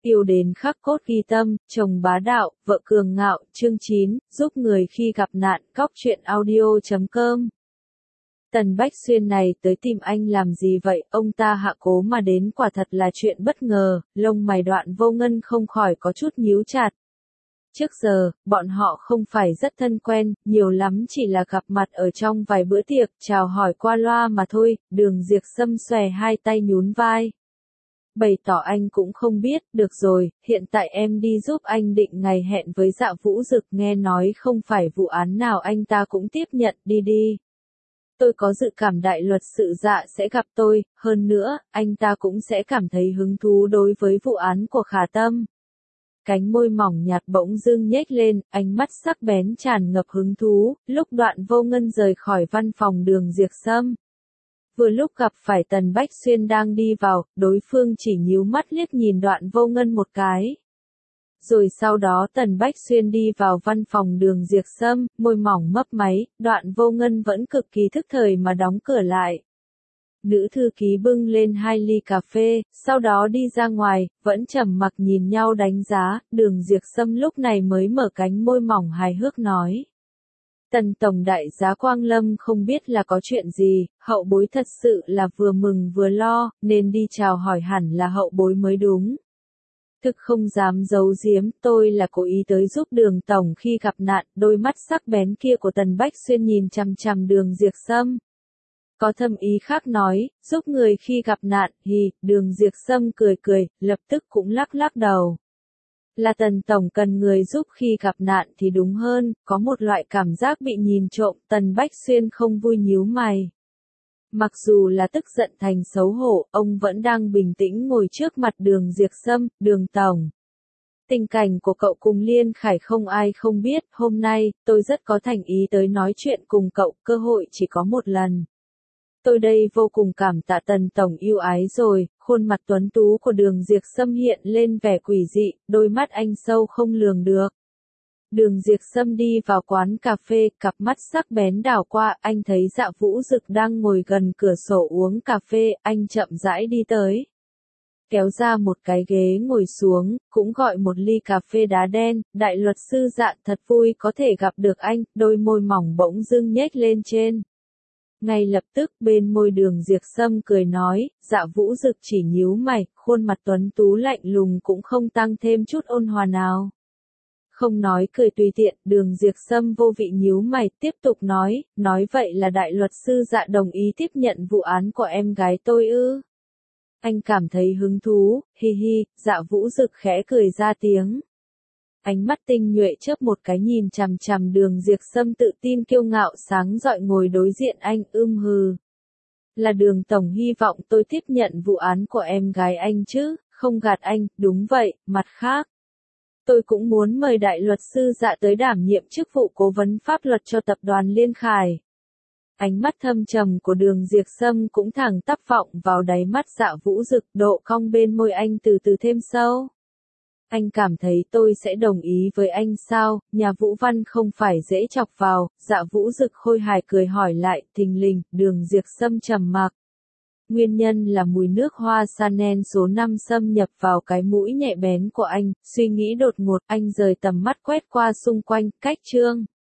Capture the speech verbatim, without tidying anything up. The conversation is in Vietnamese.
Yêu đến khắc cốt ghi tâm, chồng bá đạo, vợ cường ngạo, chương chín, giúp người khi gặp nạn, cóc truyện audio chấm com. Tần Bách Xuyên này tới tìm anh làm gì vậy, ông ta hạ cố mà đến quả thật là chuyện bất ngờ, lông mày Đoạn Vô Ngân không khỏi có chút nhíu chặt. Trước giờ, bọn họ không phải rất thân quen, nhiều lắm chỉ là gặp mặt ở trong vài bữa tiệc, chào hỏi qua loa mà thôi. Đường Diệp Sâm xòe hai tay nhún vai. Bày tỏ anh cũng không biết, được rồi, hiện tại em đi giúp anh định ngày hẹn với Dạ Vũ Dực, nghe nói không phải vụ án nào anh ta cũng tiếp nhận, đi đi. Tôi có dự cảm đại luật sự Dạ sẽ gặp tôi, hơn nữa, anh ta cũng sẽ cảm thấy hứng thú đối với vụ án của Khả Tâm. Cánh môi mỏng nhạt bỗng dưng nhếch lên, ánh mắt sắc bén tràn ngập hứng thú, lúc Đoạn Vô Ngân rời khỏi văn phòng Đường Diệp Sâm. Vừa lúc gặp phải Tần Bách Xuyên đang đi vào, đối phương chỉ nhíu mắt liếc nhìn Đoạn Vô Ngân một cái. Rồi sau đó Tần Bách Xuyên đi vào văn phòng Đường Diệp Sâm, môi mỏng mấp máy, Đoạn Vô Ngân vẫn cực kỳ thức thời mà đóng cửa lại. Nữ thư ký bưng lên hai ly cà phê, sau đó đi ra ngoài, vẫn trầm mặc nhìn nhau đánh giá, Đường Diệp Sâm lúc này mới mở cánh môi mỏng hài hước nói. Tần Tổng Đại giá Quang Lâm không biết là có chuyện gì, hậu bối thật sự là vừa mừng vừa lo, nên đi chào hỏi hẳn là hậu bối mới đúng. Thực không dám giấu giếm, tôi là cố ý tới giúp Đường Tổng khi gặp nạn, đôi mắt sắc bén kia của Tần Bách Xuyên nhìn chằm chằm Đường Diệp Sâm. Có thâm ý khác nói, giúp người khi gặp nạn, hì, Đường Diệp Sâm cười cười, lập tức cũng lắc lắc đầu. Là Tần Tổng cần người giúp khi gặp nạn thì đúng hơn, có một loại cảm giác bị nhìn trộm, Tần Bách Xuyên không vui nhíu mày. Mặc dù là tức giận thành xấu hổ, ông vẫn đang bình tĩnh ngồi trước mặt Đường Diệp Sâm, Đường Tổng. Tình cảnh của cậu cùng Liên Khải không ai không biết, hôm nay, tôi rất có thành ý tới nói chuyện cùng cậu, cơ hội chỉ có một lần. Tôi đây vô cùng cảm tạ Tần Tổng yêu ái rồi, khuôn mặt tuấn tú của Đường Diệp Sâm hiện lên vẻ quỷ dị, đôi mắt anh sâu không lường được. Đường Diệp Sâm đi vào quán cà phê, cặp mắt sắc bén đảo qua, anh thấy Dạ Vũ Dực đang ngồi gần cửa sổ uống cà phê, anh chậm rãi đi tới. Kéo ra một cái ghế ngồi xuống, cũng gọi một ly cà phê đá đen, đại luật sư Dạ thật vui có thể gặp được anh, đôi môi mỏng bỗng dưng nhếch lên trên. Ngay lập tức bên môi Đường Diệp Sâm cười nói, Dạ Vũ Dực chỉ nhíu mày, khuôn mặt tuấn tú lạnh lùng cũng không tăng thêm chút ôn hòa nào. Không nói cười tùy tiện, Đường Diệp Sâm vô vị nhíu mày, tiếp tục nói, nói vậy là đại luật sư Dạ đồng ý tiếp nhận vụ án của em gái tôi ư. Anh cảm thấy hứng thú, hi hi, Dạ Vũ Dực khẽ cười ra tiếng. Ánh mắt tinh nhuệ chớp một cái nhìn chằm chằm Đường Diệp Sâm tự tin kiêu ngạo sáng rọi ngồi đối diện anh, ưm hừ. Là Đường Tổng hy vọng tôi tiếp nhận vụ án của em gái anh chứ, không gạt anh, đúng vậy, mặt khác. Tôi cũng muốn mời đại luật sư Dạ tới đảm nhiệm chức vụ cố vấn pháp luật cho tập đoàn Liên Khải. Ánh mắt thâm trầm của Đường Diệp Sâm cũng thẳng tắp vọng vào đáy mắt Dạ Vũ Dực, độ cong bên môi anh từ từ thêm sâu. Anh cảm thấy tôi sẽ đồng ý với anh sao, nhà Vũ Văn không phải dễ chọc vào, Dạ Vũ Dực khôi hài cười hỏi lại, thình lình, Đường Diệp Sâm trầm mặc. Nguyên nhân là mùi nước hoa Chanel số năm xâm nhập vào cái mũi nhạy bén của anh, suy nghĩ đột ngột, anh rời tầm mắt quét qua xung quanh, cách chương.